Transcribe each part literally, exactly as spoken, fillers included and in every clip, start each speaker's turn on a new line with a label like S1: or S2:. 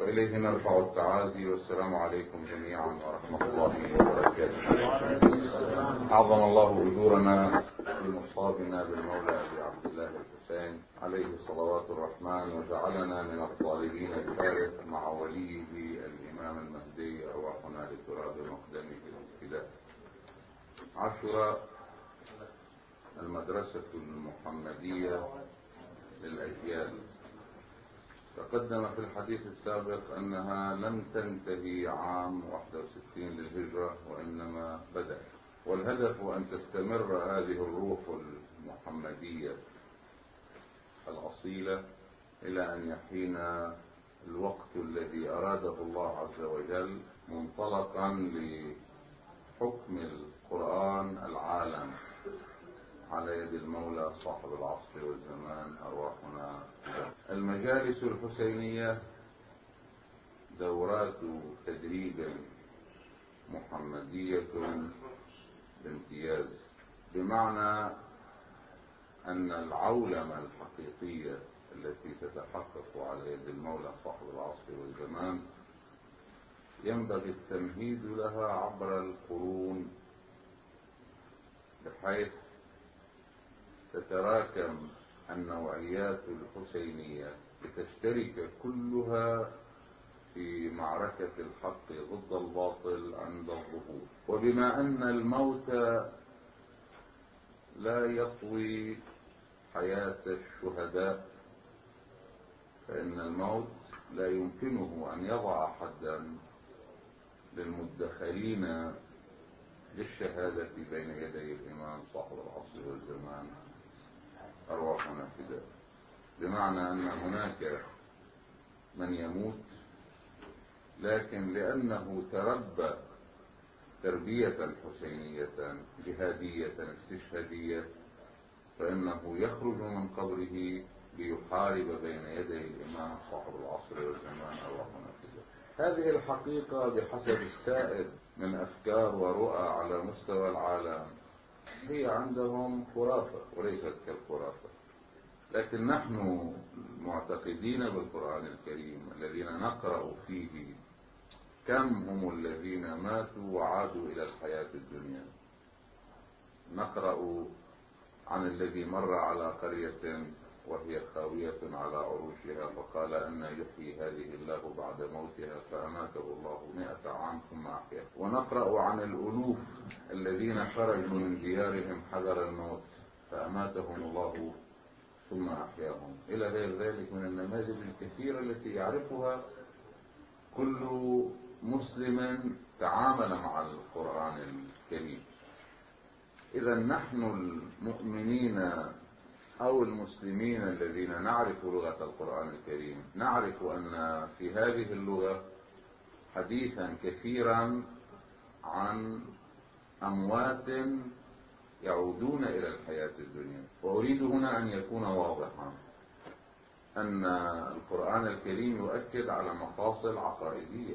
S1: وإليه نرفع التعازي، والسلام عليكم جميعا ورحمة الله وبركاته. أعظم الله أجورنا بمصابنا بالمولى أبي عبد الله الحسين عليه صلوات الرحمن، وجعلنا من الطالبين الثالث مع وليه الإمام المهدي أرواحنا لتراب مقدمه الابتداء. عاشوراء، المدرسة المحمدية للأجيال. تقدم في الحديث السابق أنها لم تنتهي عام واحد وستين للهجرة، وإنما بدأت، والهدف أن تستمر هذه الروح المحمدية الأصيلة إلى أن يحين الوقت الذي أراده الله عز وجل منطلقا لحكم القرآن العالم على يد المولى صاحب العصر والزمان أرواحنا. المجالس الحسينية دورات تدريب محمدية بامتياز، بمعنى أن العولمة الحقيقية التي تتحقق على يد المولى صاحب العصر والزمان ينبغي التمهيد لها عبر القرون، بحيث تتراكم النوعيات الحسينية لتشترك كلها في معركة الحق ضد الباطل عند الظهور. وبما أن الموت لا يطوي حياة الشهداء، فإن الموت لا يمكنه أن يضع حدا للمدخلين للشهادة بين يدي الإمام صاحب العصر والزمان أرواحنا فداء. بمعنى أن هناك من يموت، لكن لأنه تربى تربية حسينية جهادية استشهادية فإنه يخرج من قبره ليحارب بين يدي الإمام صاحب العصر والزمان أرواحنا فداء. هذه الحقيقة بحسب السائد من أفكار ورؤى على مستوى العالم هي عندهم خرافة وليست كالخرافة، لكن نحن المعتقدين بالقرآن الكريم الذين نقرأ فيه كم هم الذين ماتوا وعادوا إلى الحياة الدنيا. نقرأ عن الذي مر على قرية وهي خاوية على عروشها فقال أن يحيي هذه الله بعد موتها فأماته الله مئة عام ثم أحياه. ونقرأ عن الألوف الذين خرجوا من ديارهم حذر الموت فأماتهم الله ثم أحياهم، إلى غير ذلك من النماذج الكثيرة التي يعرفها كل مسلم تعامل مع القرآن الكريم. إذا نحن المؤمنين أو المسلمين الذين نعرف لغة القرآن الكريم نعرف أن في هذه اللغة حديثا كثيرا عن أموات يعودون إلى الحياة الدنيا. وأريد هنا أن يكون واضحا أن القرآن الكريم يؤكد على مفاصل عقائدية.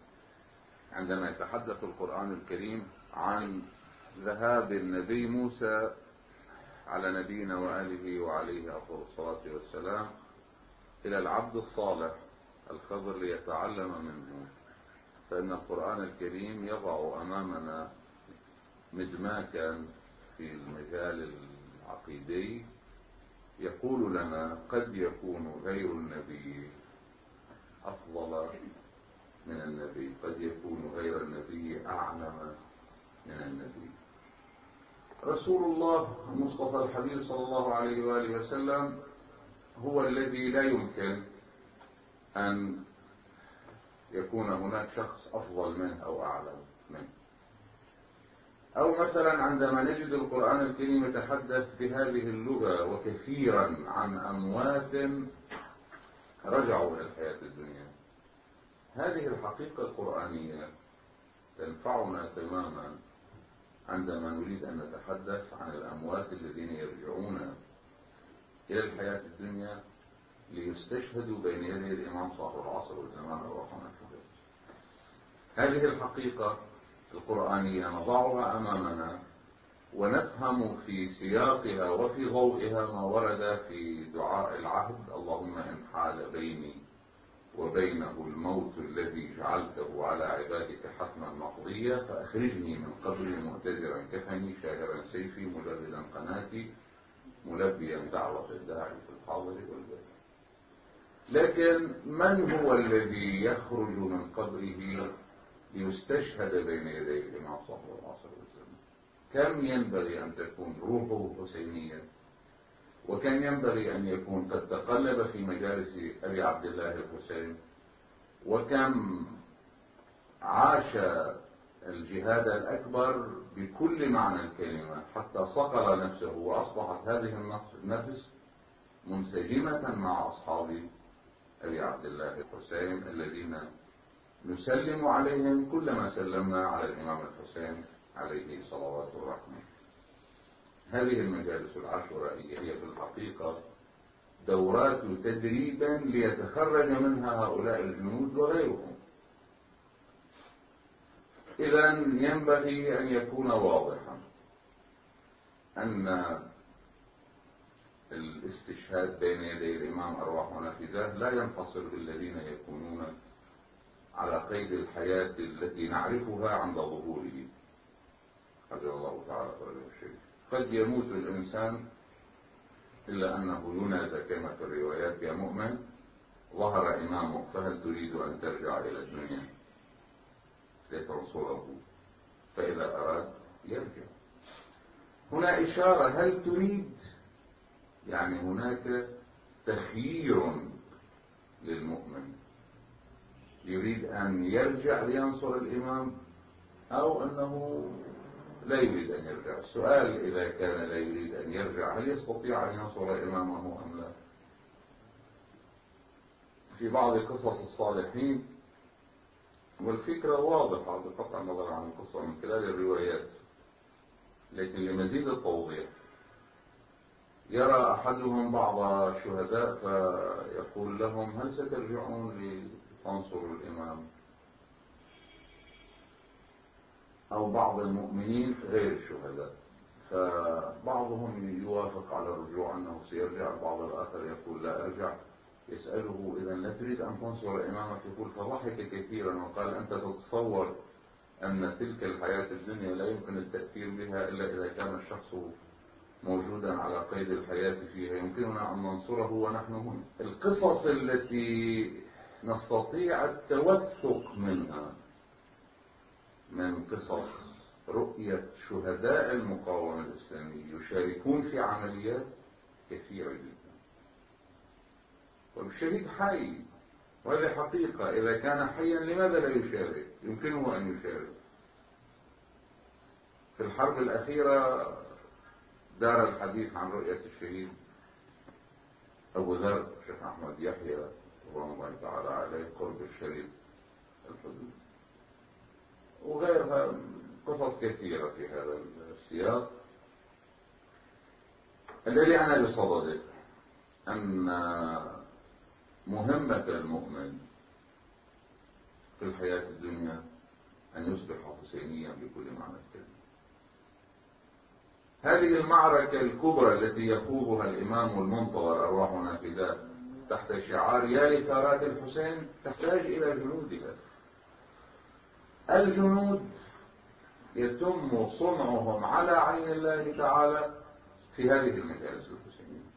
S1: عندما يتحدث القرآن الكريم عن ذهاب النبي موسى على نبينا وآله وعليه أفضل الصلاة والسلام إلى العبد الصالح الخضر ليتعلم منه، فإن القرآن الكريم يضع أمامنا مدماكا في المجال العقيدي يقول لنا قد يكون غير النبي أفضل من النبي، قد يكون غير النبي أعلم من النبي. رسول الله المصطفى الحبيب صلى الله عليه وآله وسلم هو الذي لا يمكن أن يكون هناك شخص أفضل منه أو أعلم منه. أو مثلا عندما نجد القرآن الكريم يتحدث بهذه اللغة وكثيرا عن أموات رجعوا إلى الحياة الدنيا، هذه الحقيقة القرآنية تنفعنا تماما عندما نريد أن نتحدث عن الأموات الذين يرجعون إلى الحياة الدنيا ليستشهدوا بين يدي الإمام صاحب العصر والزمان أرواحنا فداء. هذه الحقيقة القرآنية نضعها أمامنا ونفهم في سياقها وفي ضوئها ما ورد في دعاء العهد: اللهم إن حال بيني وبينه الموت الذي جعلته على عبادك حتما مقضيا، فأخرجني من قبري معتذرا كفني شاهرا سيفي مجردا قناتي ملبيا دعوة الداعي في الحاضر والبدء. لكن من هو الذي يخرج من قبره ليستشهد بين يدي الإمام صاحب العصر والزمان؟ كم ينبغي أن تكون روحه حسينية، وكم ينبغي أن يكون قد تقلب في مجالس أبي عبد الله الحسين، وكم عاش الجهاد الأكبر بكل معنى الكلمة حتى صقل نفسه، وأصبحت هذه النفس منسجمة مع أصحاب أبي عبد الله الحسين الذين نسلم عليهم كلما سلمنا على الإمام الحسين عليه صلوات الرحمة. هذه المجالس العاشورائية هي في الحقيقة دورات تدريبا ليتخرج منها هؤلاء الجنود وغيرهم. إذا ينبغي أن يكون واضحا أن الاستشهاد بين يدي الإمام أرواحنا فداه لا ينحصر بالذين يكونون على قيد الحياة التي نعرفها عند ظهوره حفظ الله تعالى فرجه الشريف. قد يموت الإنسان إلا أنه ينادى كما في الروايات: يا مؤمن ظهر إمامك فهل تريد أن ترجع إلى الدنيا لتنصره؟ فإذا أراد يرجع. هنا إشارة: هل تريد؟ يعني هناك تخيير للمؤمن، يريد أن يرجع لينصر الإمام أو أنه لا يريد أن يرجع. السؤال: إذا كان لا يريد أن يرجع هل يستطيع أن ينصر إمامه أم لا؟ في بعض قصص الصالحين، والفكرة واضحة بقطع النظر عن القصة من خلال الروايات، لكن لمزيد التوضيح يرى أحدهم بعض الشهداء فيقول لهم: هل سترجعون لتنصروا الإمام؟ أو بعض المؤمنين غير الشهداء، فبعضهم يوافق على الرجوع أنه سيرجع، البعض الآخر يقول لا أرجع. يسأله: إذا لا تريد أن تنصر إمامك؟ يقول: فضحك كثيرا وقال: أنت تتصور أن تلك الحياة الدنيا لا يمكن التأثير بها إلا إذا كان الشخص موجودا على قيد الحياة فيها، يمكننا أن ننصره ونحن هنا. القصص التي نستطيع التوثق منها من قصص رؤية شهداء المقاومة الإسلامية يشاركون في عمليات كثيرة جدا، والشهيد حي، وهذه حقيقة. إذا كان حيا لماذا لا يشارك؟ يمكنه أن يشارك. في الحرب الأخيرة دار الحديث عن رؤية الشهيد أبو ذر الشيخ أحمد يحيى رضوان الله تعالى عليه قرب الشريف الحدود، وغيرها قصص كثيرة في هذا السياق. الذي أنا بصدده أن مهمة المؤمن في الحياة الدنيا أن يصبح حسينيا بكل معنى الكلمة. هذه المعركة الكبرى التي يخوضها الإمام المنتظر أرواحنا فداه تحت شعار يا لثارات الحسين تحتاج إلى جنودها. الجنود يتم صنعهم على عين الله تعالى في هذه المجالس الحسينية.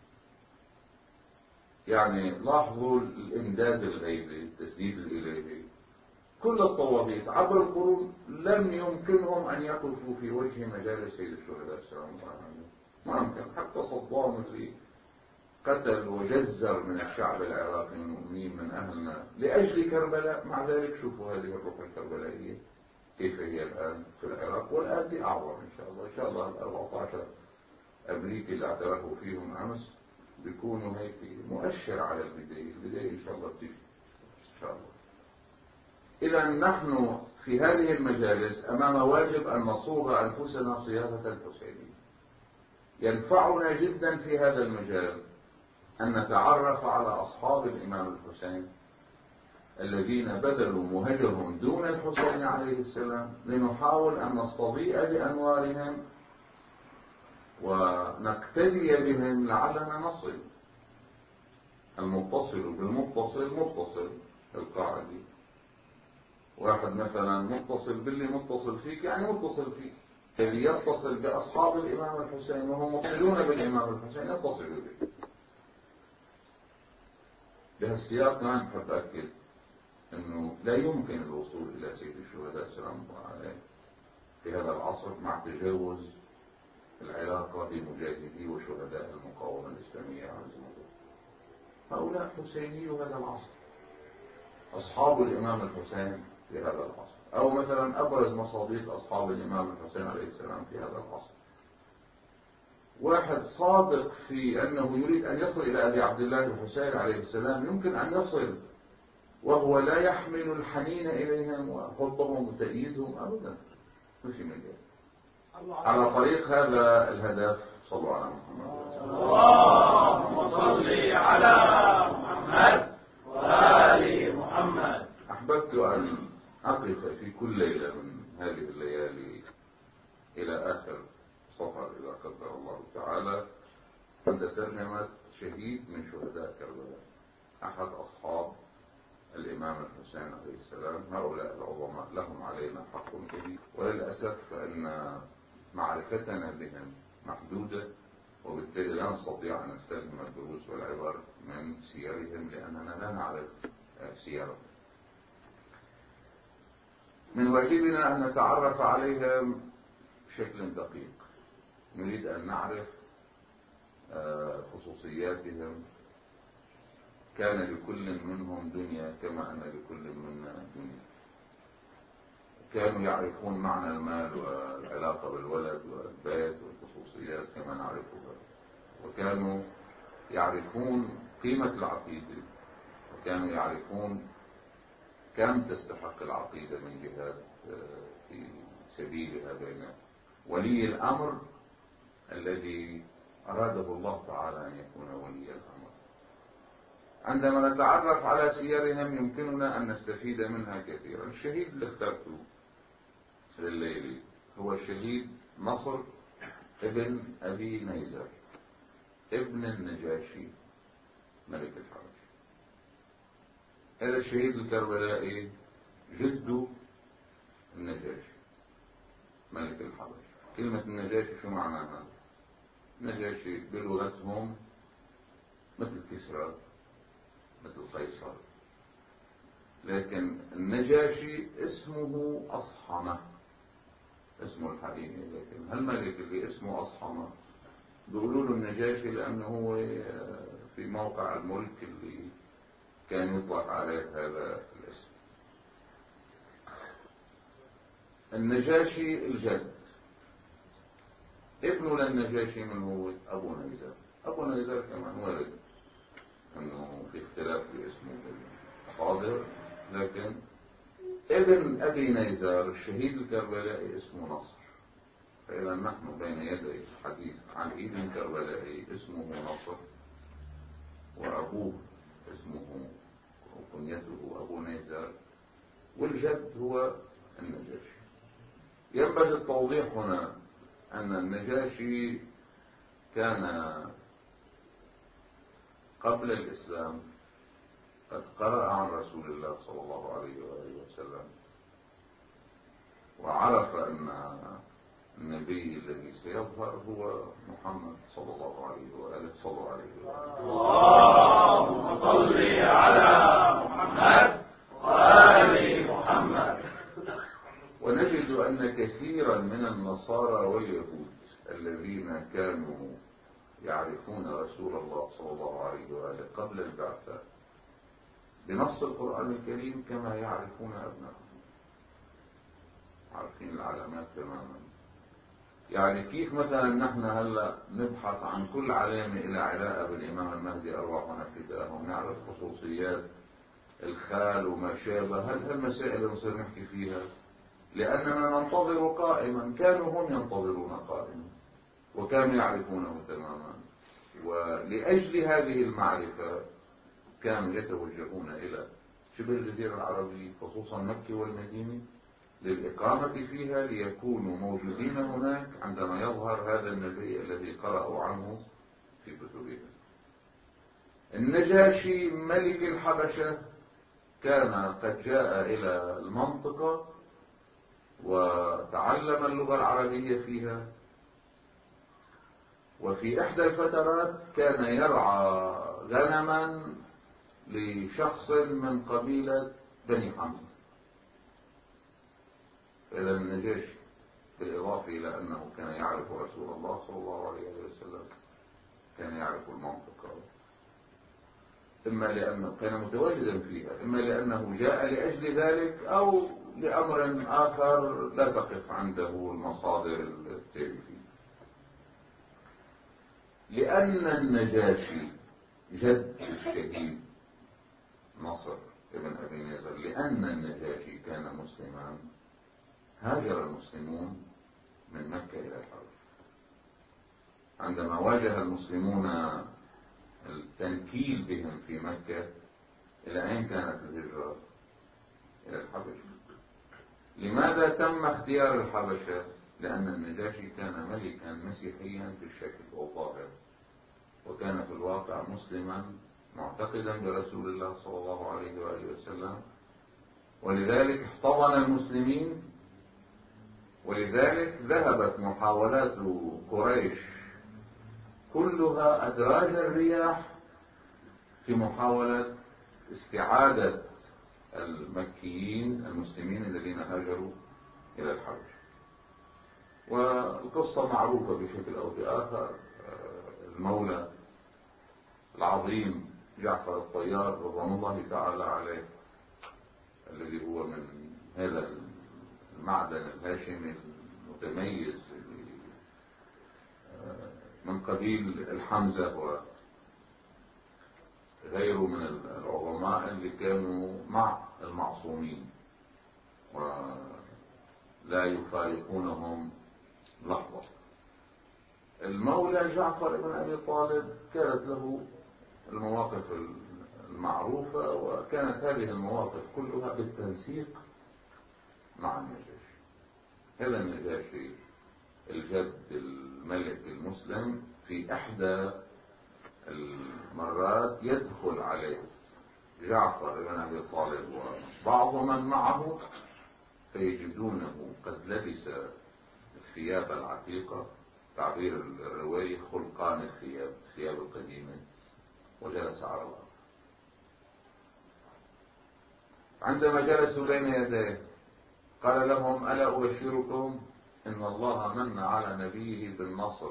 S1: يعني لاحظوا الإمداد الغيبي، التسديد الإلهي. كل الطواغيت عبر القرون لم يمكنهم أن يقفوا في وجه مجالس سيد الشهداء السلام الله عليه، ما يمكن. حتى صدام اللي قتل وجزر من الشعب العراقي من المؤمنين من أهلنا لأجل كربلاء، مع ذلك شوفوا هذه الروح الكربلائية كيف هي الآن في العراق، والآن دي أعظم إن شاء الله. إن شاء الله الأربعة عشر أمريكي اللي اعترفوا فيهم أمس بيكونوا هيك مؤشر على البداية. البداية إن شاء الله تجي إن شاء الله. إذا نحن في هذه المجالس أمام واجب أن نصوغ أنفسنا صياغة الحسينية. ينفعنا جدا في هذا المجال أن نتعرف على أصحاب الإمام الحسين الذين بذلوا مهجهم دون الحسين عليه السلام، لنحاول أن نستضيء بأنوارهم ونقتدي بهم لعلنا نصل. المتصل بالمتصل متصل، القاعدي. واحد مثلا متصل باللي متصل فيك يعني متصل فيك، اللي يتصل بأصحاب الإمام الحسين وهم متصلون بالإمام الحسين يتصلوا به. بهالسياق أنا بحب أكد أنه لا يمكن الوصول إلى سيد الشهداء سلام الله عليه في هذا العصر مع تجاوز العلاقة بمجاهدي وشهداء المقاومة الإسلامية عزيزي. هؤلاء حسيني هذا العصر، أصحاب الإمام الحسين في هذا العصر، أو مثلا أبرز مصادق أصحاب الإمام الحسين عليه السلام في هذا العصر. واحد صادق في أنه يريد أن يصل إلى أبي عبد الله الحسين عليه السلام يمكن أن يصل وهو لا يحمل الحنين إليهم وحبهم وتأييدهم أبدا، مش مجال على طريق هذا الهدف. صلوا على محمد.
S2: اللهم صل على محمد وآل محمد.
S1: أحببت أن أقف في كل ليلة من هذه الليالي إلى آخر صفر إذا قدر الله تعالى عند ترجمة شهيد من شهداء كربلاء، أحد أصحاب الإمام الحسين عليه السلام. هؤلاء العظماء لهم علينا حق كبير، وللأسف فإن معرفتنا بهم محدودة، وبالتالي لا نستطيع أن نستلهم الدروس والعبر من سيرهم لأننا لا نعرف سيرهم. من واجبنا أن نتعرف عليهم بشكل دقيق. نريد أن نعرف خصوصياتهم. كان لكل منهم دنيا كما أن لكل منا دنيا. كانوا يعرفون معنى المال والعلاقة بالولد والبيت والخصوصيات كما نعرفها، وكانوا يعرفون قيمة العقيدة، وكانوا يعرفون كم تستحق العقيدة من جهاد في سبيلها بين ولي الأمر الذي أراده الله تعالى أن يكون ولي الأمر. عندما نتعرف على سيرهم يمكننا أن نستفيد منها كثيرا. الشهيد اللي اخترته لليلة هو الشهيد نصر ابن أبي نيزر ابن النجاشي ملك الحبش. هذا الشهيد الكربلائي جد النجاشي ملك الحبش. كلمة النجاشي شو معناها؟ النجاشي بلغتهم مثل كسرى مثل قيصر، لكن النجاشي اسمه أصحمة، اسمه الحقيقي. لكن هالملك اللي اسمه أصحمة بيقولوا له النجاشي لأنه هو في موقع الملك اللي كان يطلق عليه هذا الاسم. النجاشي الجد ابنه للنجاشي من هو؟ أبو نيزر. أبو نيزر كمان ولد أنه في اختلاف في اسمه الحاضر، لكن ابن أبي نيزر الشهيد الكربلائي اسمه نصر. فإذا نحن بين يدي الحديث عن ابن كربلائي اسمه نصر، وأبوه اسمه وكنيته أبو نيزر، والجد هو النجاشي. ينبغي التوضيح هنا أن النجاشي كان قبل الإسلام قد قرأ عن رسول الله صلى الله عليه وآله وسلم، وعرف أن النبي الذي سيظهر هو محمد صلى الله عليه وآله صلى عليه وآله.
S2: اللهم صل على محمد وآل محمد.
S1: ونجد أن كثيرا من النصارى واليهود الذين كانوا يعرفون رسول الله صلى الله عليه وآله قبل البعثة بنص القرآن الكريم كما يعرفون أبنائهم، عارفين العلامات تماما. يعني كيف مثلا نحن هلا نبحث عن كل علامة إلى علاقة بالإمام المهدي أرواحنا فداهم، نعرف خصوصيات الخال وما شابه، هل هالمسائل اللي نصير نحكي فيها لأننا ننتظر قائما. كانوا هم ينتظرون قائما وكانوا يعرفونه تماما، ولأجل هذه المعرفة كانوا يتوجهون إلى شبه الجزيرة العربية خصوصا مكة والمدينة للإقامة فيها ليكونوا موجودين هناك عندما يظهر هذا النبي الذي قرأوا عنه في كتبهم. النجاشي ملك الحبشة كان قد جاء إلى المنطقة وتعلم اللغة العربية فيها، وفي إحدى الفترات كان يرعى غنما لشخص من قبيلة بني حمزة. إلى النجاشي، بالإضافة إلى أنه كان يعرف رسول الله صلى الله عليه وسلم، كان يعرف المنطقة، إما لأنه كان متواجدا فيها، إما لأنه جاء لأجل ذلك، أو لأمر آخر لا تقف عنده المصادر التاريخية. لأن النجاشي جد الشهيد نصر ابن أبي نذر، لأن النجاشي كان مسلما، هاجر المسلمون من مكة إلى الحبشة. عندما واجه المسلمون التنكيل بهم في مكة، إلى أين كانت الهجرة؟ إلى الحبشة. لماذا تم اختيار الحبشة؟ لأن النجاشي كان ملكا مسيحيا في الشكل والظاهر، وكان في الواقع مسلما معتقدا برسول الله صلى الله عليه وآله وسلم، ولذلك احتضن المسلمين. ولذلك ذهبت محاولات قريش كلها أدراج الرياح في محاولة استعادة المكيين المسلمين الذين هاجروا إلى الحبشة. والقصة معروفة بشكل أو بآخر. المولى العظيم جعفر الطيار رضوان الله تعالى عليه، الذي هو من هذا المعدن الهاشمي المتميز من قبيل الحمزة وغيره من العظماء اللي كانوا مع المعصومين ولا يفارقونهم لحظة. المولى جعفر بن أبي طالب كانت له المواقف المعروفة، وكانت هذه المواقف كلها بالتنسيق مع النجاشي. هذا النجاشي الجد الملك المسلم في إحدى المرات يدخل عليه جعفر بن أبي طالب وبعض من معه، فيجدونه قد لبس الثياب العتيقة، تعبير الرواية خلقان الثياب، الثياب القديمة، وجلس على الأرض. عندما جلسوا بين يديه قال لهم: ألا أبشركم إن الله من على نبيه بالنصر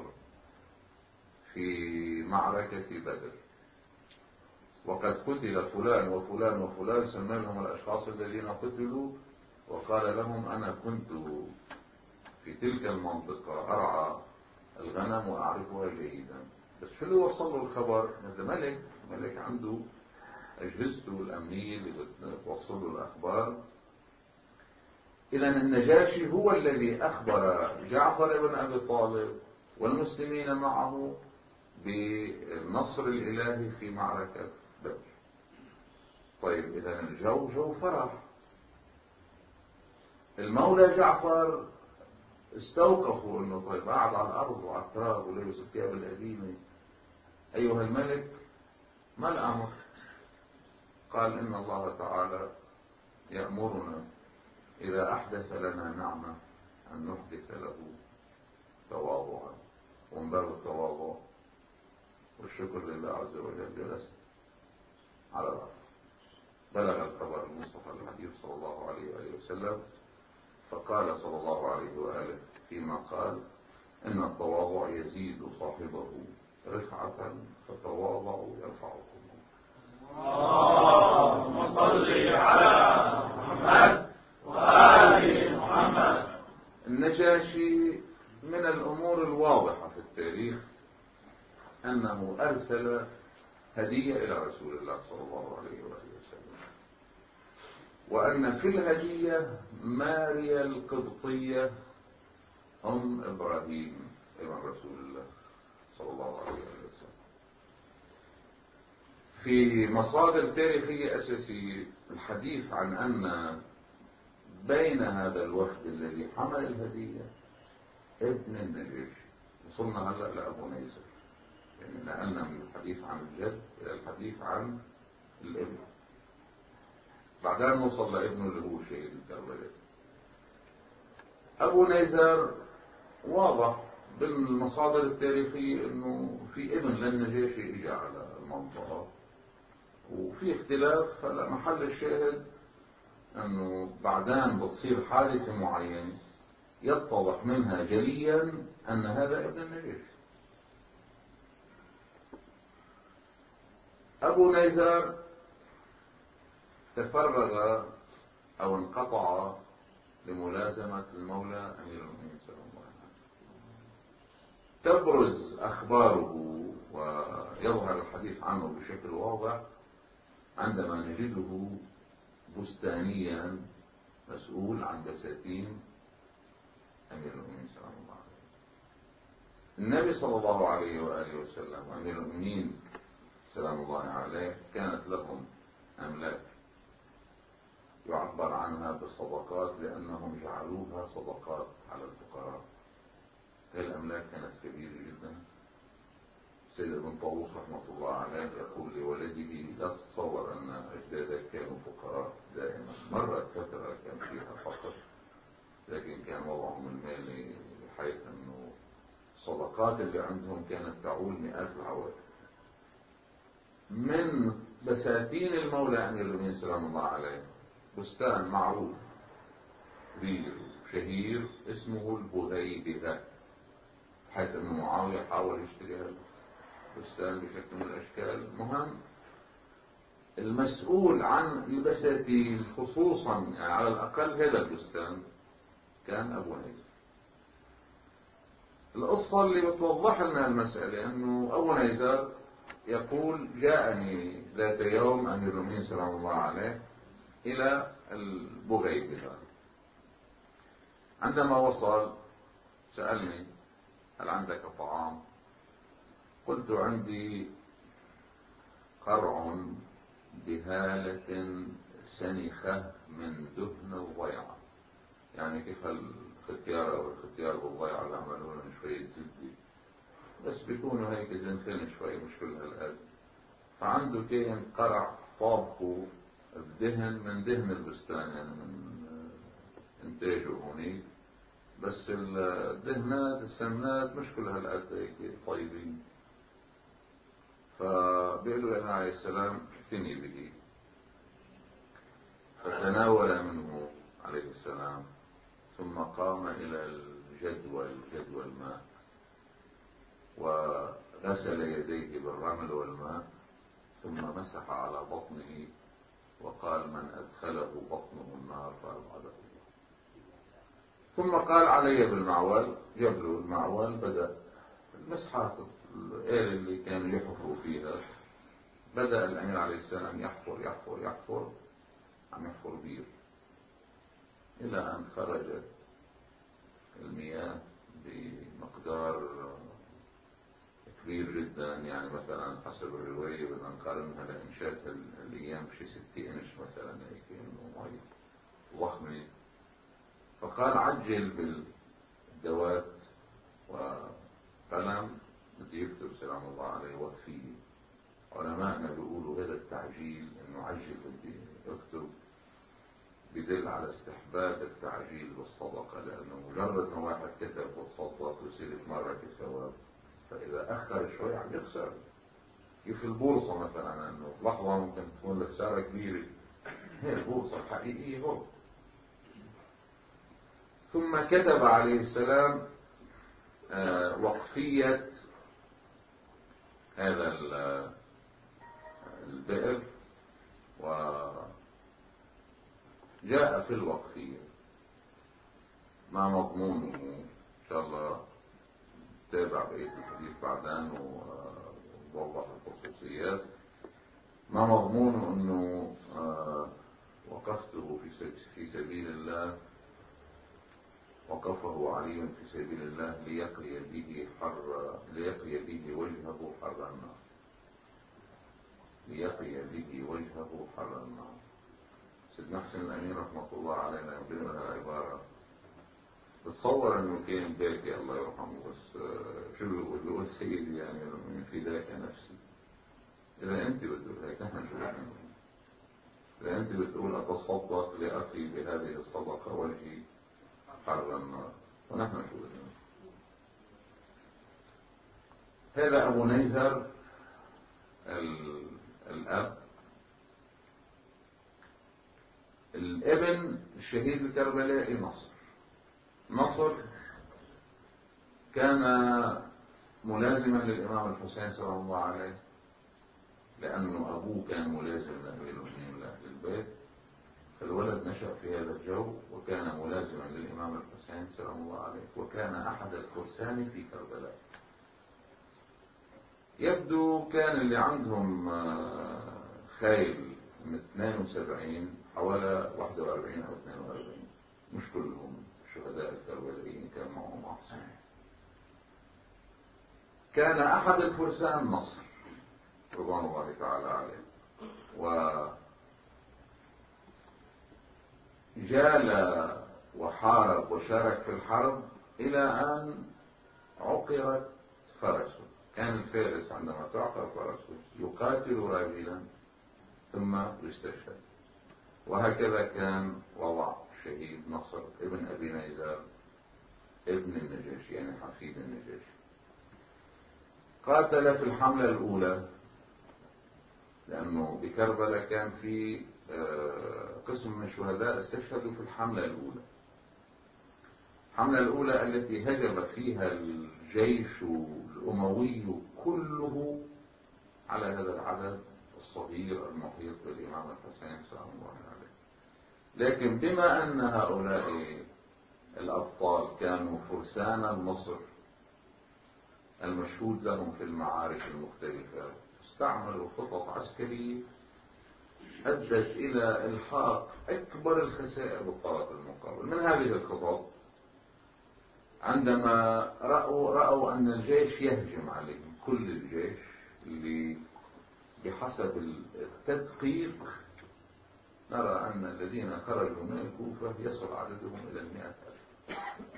S1: في معركة بدر، وقد قتل فلان وفلان وفلان، سمى لهم الأشخاص الذين قتلوا، وقال لهم: أنا كنت في تلك المنطقة أرعى الغنم وأعرفها جيدا. بس شو اللي وصل له الخبر؟ هذا ملك، ملك عنده أجهزته الأمنية اللي بتوصل له الأخبار. إذا النجاشي هو الذي أخبر جعفر بن أبي طالب والمسلمين معه بالنصر الإلهي في معركة بدر. طيب، إذا الجو جو فرح. المولى جعفر استوقفوا انه طيب قاعد على الارض وعلى التراب ولبس الثياب القديمه، ايها الملك ما الامر؟ قال: ان الله تعالى يأمرنا اذا احدث لنا نعمه ان نحدث له تواضعا. ومن باب التواضع والشكر لله عز وجل جلس على الارض. بلغ الخبر المصطفى الحبيب صلى الله عليه وآله وسلم، فقال صلى الله عليه وآله فيما قال: إن التواضع يزيد صاحبه رفعة، فتواضعوا يرفعكم.
S2: اللهم صل على محمد وآل محمد.
S1: النجاشي من الأمور الواضحة في التاريخ أنه أرسل هدية إلى رسول الله صلى الله عليه وآله وسلم، وأن في الهدية ماريا القبطية أم إبراهيم ابن رسول الله صلى الله عليه وسلم. في مصادر تاريخية أساسية الحديث عن أن بين هذا الوفد الذي حمل الهدية ابن النجاشي. وصلنا هلأ لأبو نيسر، يعني نقلنا من الحديث عن الجد إلى الحديث عن الابن. بعدين نوصل لابنه اللي هو شهيد الكربلاء. أبو نيزار واضح بالمصادر التاريخية انه في ابن للنجاشي اجى على المنطقة، وفي اختلاف. هلا محل الشاهد انه بعدين بتصير حادثة معينة يتضح منها جليا ان هذا ابن النجاشي. ابو نيزار تفرغ او انقطع لملازمة المولى امير المؤمنين صلى الله عليه وسلم. تبرز اخباره ويظهر الحديث عنه بشكل واضح عندما نجده بستانيا مسؤول عن بساتين امير المؤمنين صلى الله عليه وسلم. النبي صلى الله عليه واله وسلم وامير المؤمنين سلام الله عليه كانت لهم املاك يعبر عنها بالصدقات لانهم جعلوها صدقات على الفقراء. هذه الاملاك كانت كبيره جدا. سيد ابن طاووس رحمه الله عليه يقول لولده لا تتصور ان اجدادك كانوا فقراء دائما، مرت فتره كان فيها فقر لكن كان وضعهم المالي بحيث انه الصدقات اللي عندهم كانت تعول مئات العوائل. من بساتين المولى امير المؤمنين سلام الله عليه بستان معروف كبير شهير اسمه البغيبة، حيث انه معاوية حاول يشتري هذا البستان بشكل من الاشكال. مهم المسؤول عن البساتين خصوصا يعني على الاقل هذا البستان كان ابو نيزار. القصة اللي بتوضح لنا المسألة انه ابو نيزار يقول جاءني ذات يوم امير المؤمنين سلام الله عليه الى البغيبة. عندما وصل سألني هل عندك طعام؟ قلت عندي قرع بهالة سنخة من دهن الضيعة. يعني كيف الختيار او الختيار بالضيعة اللي عملوا لهم شوية زبدة بس بيكونوا هيك زنخين شوي مش كل هالقد. فعنده كان قرع طابخه الدهن من دهن البستان يعني من انتاجه هونيك، بس الدهنات السمنات مش كل هالقد هيك طيبين. فبيقولوا له عليه السلام ائتني به، فتناول منه عليه السلام ثم قام الى الجدول جدول الماء وغسل يديه بالرمل والماء ثم مسح على بطنه وقال من أدخله بطنه النار فأبعده الله. ثم قال علي بالمعول، جاب له المعول، بدأ المسحات الآلة اللي كانوا يحفروا فيها. بدأ الأمير عليه السلام يحفر يحفر يحفر عم يحفر بير إلى أن خرجت المياه بمقدار كبير جدا. يعني مثلا حسب الرواية بدنا نقارنها لإنشاء الأيام شي ستة إنش مثلا هيك إنه مي ضخمة. فقال عجل بالدوات وقلم بده يكتب سلام الله عليه وفيه. علماءنا بيقولوا هذا التعجيل إنه عجل بدي اكتب بدل على استحباب التعجيل بالصدقة، لأنه مجرد ما واحد كتب وتصدق وصيرت مرة الثواب، فإذا أخر شوي عم يخسر. كيف البورصة مثلا أنه لحظة ممكن تكون الخسارة كبيرة، هي البورصة الحقيقية هو. ثم كتب عليه السلام آه وقفية هذا البئر، وجاء في الوقفية ما مضمونه إن شاء الله تابع بقية الحديث بعدين ووضح الخصوصيات. ما مضمونه انه وقفته في سبيل الله، وقفه علي في سبيل الله ليقي به حر ليقي به وجهه حر النار ليقي به وجهه حر النار. سيدنا حسين الأمين رحمة الله علينا يقول عبارة بتصور انه كان باكي الله يرحمه، بس شو بيقول له سيدي يعني فداك نفسي. اذا انت بتقول هيك نحن شو بدنا نقول؟ إذا أنت بتقول أتصدق لأخي بهذه الصدقة وجهي حر النار، ونحن شو بدنا؟ هذا أبو نيزر الأب. الابن الشهيد الكربلائي نصر. نصر كان ملازما للإمام الحسين صلى الله عليه، لأنه أبوه كان ملازم لأمير المؤمنين لأهل البيت، فالولد نشأ في هذا الجو وكان ملازما للإمام الحسين صلى الله عليه، وكان أحد الفرسان في كربلاء. يبدو كان اللي عندهم خيل من اثنين وسبعين حوالي واحد وأربعين أو اثنين وأربعين، مش كلهم الشهداء الكربلائيين كان معهم أحسن. كان أحد الفرسان نصر رضوان الله تعالى عليه، وجال وحارب وشارك في الحرب إلى أن عقرت فرسه. كان الفارس عندما تعقر فرسه يقاتل راجلا ثم يستشهد، وهكذا كان وضع شهيد نصر ابن أبي نيزر ابن النجاشي، يعني حفيد النجاشي. قاتل في الحملة الأولى، لأنه بكربلاء كان في قسم من الشهداء استشهدوا في الحملة الأولى. الحملة الأولى التي هجم فيها الجيش الأموي كله على هذا العدد الصغير المحيط بالإمام الحسين سلام الله عليه. لكن بما أن هؤلاء الأبطال كانوا فرسان النصر المشهود لهم في المعارك المختلفة، استعملوا خطط عسكرية أدت إلى إلحاق أكبر الخسائر بالطرف المقابل. من هذه الخطط عندما رأوا, رأوا أن الجيش يهجم عليهم، كل الجيش اللي بحسب التدقيق نرى أن الذين خرجوا من الكوفة يصل عددهم إلى المئة ألف.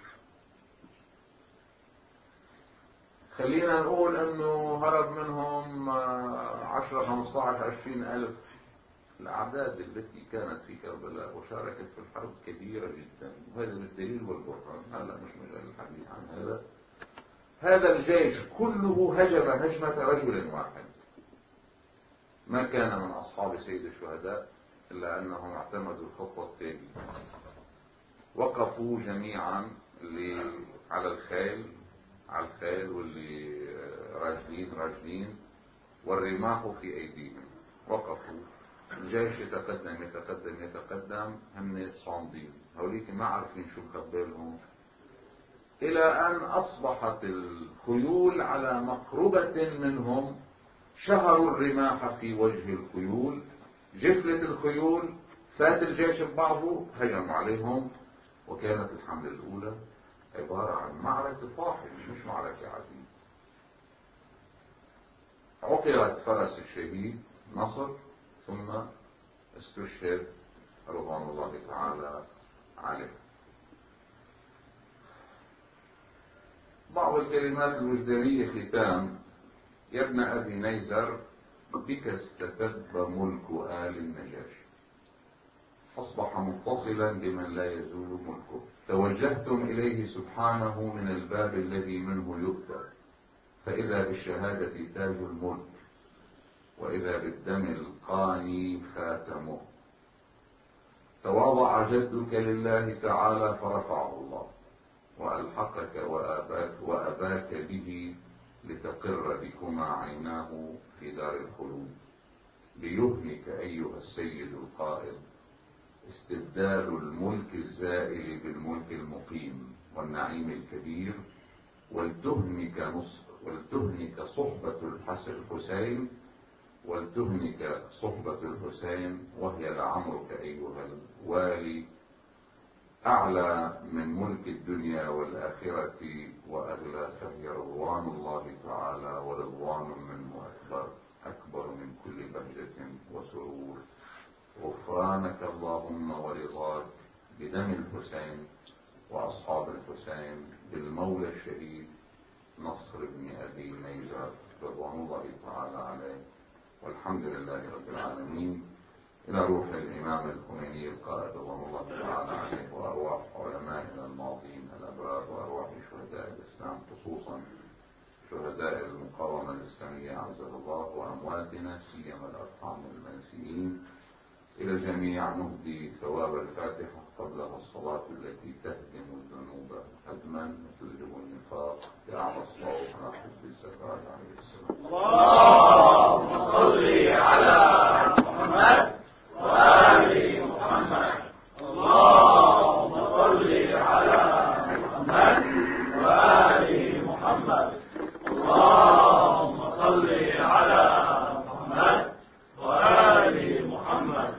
S1: خلينا نقول أنه هرب منهم عشرة خمسة عشر عشرين ألف. الأعداد التي كانت في كربلاء وشاركت في الحرب كبيرة جدا، وهذا بالدليل والبرهان. هذا مش مجال الحديث عن هذا. هذا الجيش كله هجم هجمة رجل واحد، ما كان من أصحاب سيد الشهداء إلا أنهم اعتمدوا الخطة التالية. وقفوا جميعا اللي على الخيل على الخيل واللي راجلين راجلين والرماح في أيديهم. وقفوا، الجيش يتقدم يتقدم يتقدم، هم صامدين، هوليك ما عارفين شو مخبرهم، إلى أن أصبحت الخيول على مقربة منهم. شهروا الرماح في وجه الخيول، جفلت الخيول، فات الجيش ببعضه، هجموا عليهم. وكانت الحملة الأولى عبارة عن معركة فاحشة، مش معركة عادية. عقرت فرس الشهيد نصر ثم استشهد رضوان الله تعالى عليه. بعض الكلمات الوجدانية ختام: يا ابن أبي نيزر بك استتب ملك آل النجاشي، أصبح متصلا بمن لا يزول ملكه. توجهتم إليه سبحانه من الباب الذي منه يؤتى، فإذا بالشهادة تاج الملك، وإذا بالدم القاني خاتمه. تواضع جدك لله تعالى فرفعه الله، وألحقك وأباك, وأباك به لتقر بكما عيناه في دار الخلود، ليهنك أيها السيد القائد استبدال الملك الزائل بالملك المقيم والنعيم الكبير، ولتهنك نصر ولتهنك صحبة الحسين ولتهنك صحبة الحسين، وهي لعمرك أيها الوالي أعلى من ملك الدنيا والآخرة وأغلى، فهي رضوان الله تعالى ورضوان منه أكبر أكبر من كل بهجة وسرور. غفرانك اللهم ورضاك بدم الحسين وأصحاب الحسين، بالمولى الشهيد نصر بن أبي نيزر رضوان الله تعالى عليه. والحمد لله رب العالمين. إلى روح الإمام الخميني القائد رضوان الله تعالى عليه، وأرواح علمائنا الماضين الأبرار، وأرواح شهداء الإسلام خصوصا شهداء المقاومة الإسلامية عزل الله، وأمواتنا سيما الأرحام المنسيين. إلى الجميع نهدي ثواب الفاتحة قبلها الصلاة التي تهدم الذنوب هدما وتذهب النفاق بأعلى الصوت على حب الزكاة عليه السلام.
S2: اللهم صل على